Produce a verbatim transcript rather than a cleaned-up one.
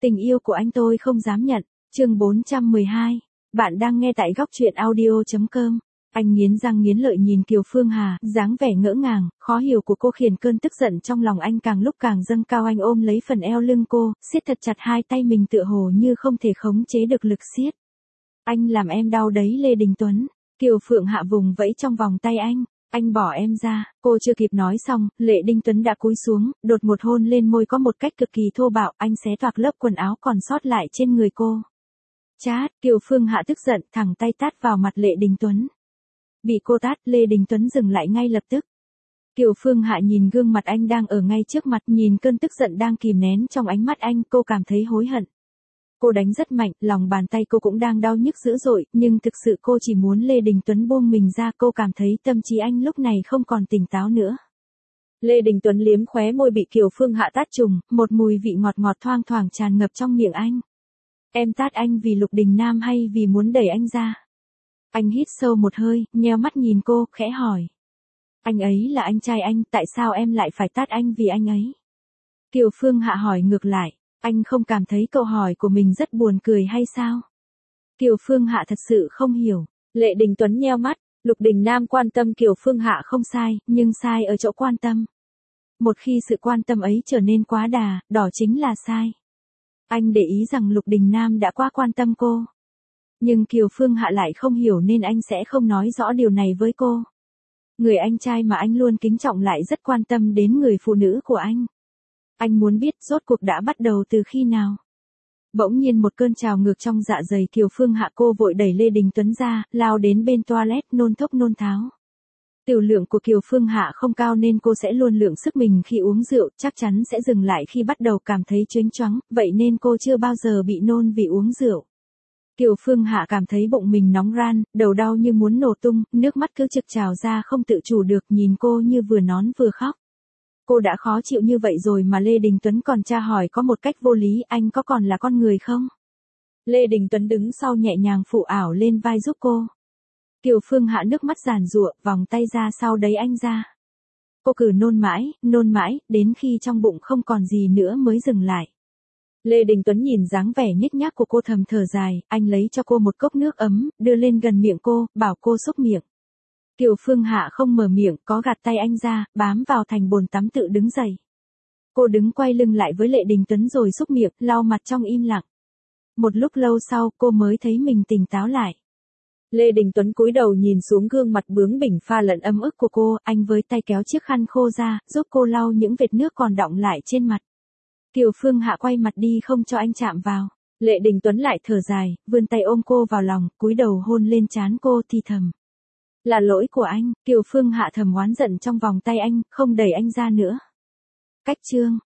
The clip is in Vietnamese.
Tình yêu của anh tôi không dám nhận. Chương bốn trăm mười hai. Bạn đang nghe tại góc truyện audio chấm com. Anh nghiến răng nghiến lợi nhìn Kiều Phương Hà, dáng vẻ ngỡ ngàng, khó hiểu của cô khiến cơn tức giận trong lòng anh càng lúc càng dâng cao. Anh ôm lấy phần eo lưng cô, siết thật chặt hai tay mình tựa hồ như không thể khống chế được lực siết. Anh làm em đau đấy Lê Đình Tuấn. Kiều Phượng Hạ vùng vẫy trong vòng tay anh. Anh bỏ em ra. Cô chưa kịp nói xong, Lê Đình Tuấn đã cúi xuống, đột một hôn lên môi có một cách cực kỳ thô bạo. Anh xé toạc lớp quần áo còn sót lại trên người cô. Chát, Kiều Phương Hạ tức giận, thẳng tay tát vào mặt Lê Đình Tuấn. Bị cô tát, Lê Đình Tuấn dừng lại ngay lập tức. Kiều Phương Hạ nhìn gương mặt anh đang ở ngay trước mặt, nhìn cơn tức giận đang kìm nén trong ánh mắt anh, cô cảm thấy hối hận. Cô đánh rất mạnh, lòng bàn tay cô cũng đang đau nhức dữ dội, nhưng thực sự cô chỉ muốn Lê Đình Tuấn buông mình ra. Cô cảm thấy tâm trí anh lúc này không còn tỉnh táo nữa. Lê Đình Tuấn liếm khóe môi bị Kiều Phương Hạ tát trùng, một mùi vị ngọt ngọt thoang thoảng tràn ngập trong miệng anh. Em tát anh vì Lục Đình Nam hay vì muốn đẩy anh ra? Anh hít sâu một hơi, nheo mắt nhìn cô, khẽ hỏi. Anh ấy là anh trai anh, tại sao em lại phải tát anh vì anh ấy? Kiều Phương Hạ hỏi ngược lại. Anh không cảm thấy câu hỏi của mình rất buồn cười hay sao? Kiều Phương Hạ thật sự không hiểu. Lê Đình Tuấn nheo mắt, Lục Đình Nam quan tâm Kiều Phương Hạ không sai, nhưng sai ở chỗ quan tâm. Một khi sự quan tâm ấy trở nên quá đà, đó chính là sai. Anh để ý rằng Lục Đình Nam đã quá quan tâm cô. Nhưng Kiều Phương Hạ lại không hiểu nên anh sẽ không nói rõ điều này với cô. Người anh trai mà anh luôn kính trọng lại rất quan tâm đến người phụ nữ của anh. Anh muốn biết rốt cuộc đã bắt đầu từ khi nào. Bỗng nhiên một cơn trào ngược trong dạ dày Kiều Phương Hạ, cô vội đẩy Lê Đình Tuấn ra, lao đến bên toilet nôn thốc nôn tháo. Tiểu lượng của Kiều Phương Hạ không cao nên cô sẽ luôn lượng sức mình khi uống rượu, chắc chắn sẽ dừng lại khi bắt đầu cảm thấy chênh choáng, vậy nên cô chưa bao giờ bị nôn vì uống rượu. Kiều Phương Hạ cảm thấy bụng mình nóng ran, đầu đau như muốn nổ tung, nước mắt cứ trực trào ra không tự chủ được, nhìn cô như vừa nón vừa khóc. Cô đã khó chịu như vậy rồi mà Lê Đình Tuấn còn tra hỏi có một cách vô lý, anh có còn là con người không? Lê Đình Tuấn đứng sau nhẹ nhàng phụ ảo lên vai giúp cô. Kiều Phương Hạ nước mắt giàn giụa, vòng tay ra sau đấy anh ra. Cô cứ nôn mãi, nôn mãi, đến khi trong bụng không còn gì nữa mới dừng lại. Lê Đình Tuấn nhìn dáng vẻ nhếch nhác của cô thầm thở dài, anh lấy cho cô một cốc nước ấm, đưa lên gần miệng cô, bảo cô xúc miệng. Kiều Phương Hạ không mở miệng, có gạt tay anh ra, bám vào thành bồn tắm tự đứng dậy. Cô đứng quay lưng lại với Lê Đình Tuấn rồi xúc miệng, lau mặt trong im lặng. Một lúc lâu sau, cô mới thấy mình tỉnh táo lại. Lê Đình Tuấn cúi đầu nhìn xuống gương mặt bướng bỉnh pha lẫn ấm ức của cô, anh với tay kéo chiếc khăn khô ra, giúp cô lau những vệt nước còn đọng lại trên mặt. Kiều Phương Hạ quay mặt đi không cho anh chạm vào. Lê Đình Tuấn lại thở dài, vươn tay ôm cô vào lòng, cúi đầu hôn lên trán cô thì thầm. Là lỗi của anh. Kiều Phương Hạ thầm oán giận trong vòng tay anh, không đẩy anh ra nữa. Cách chương.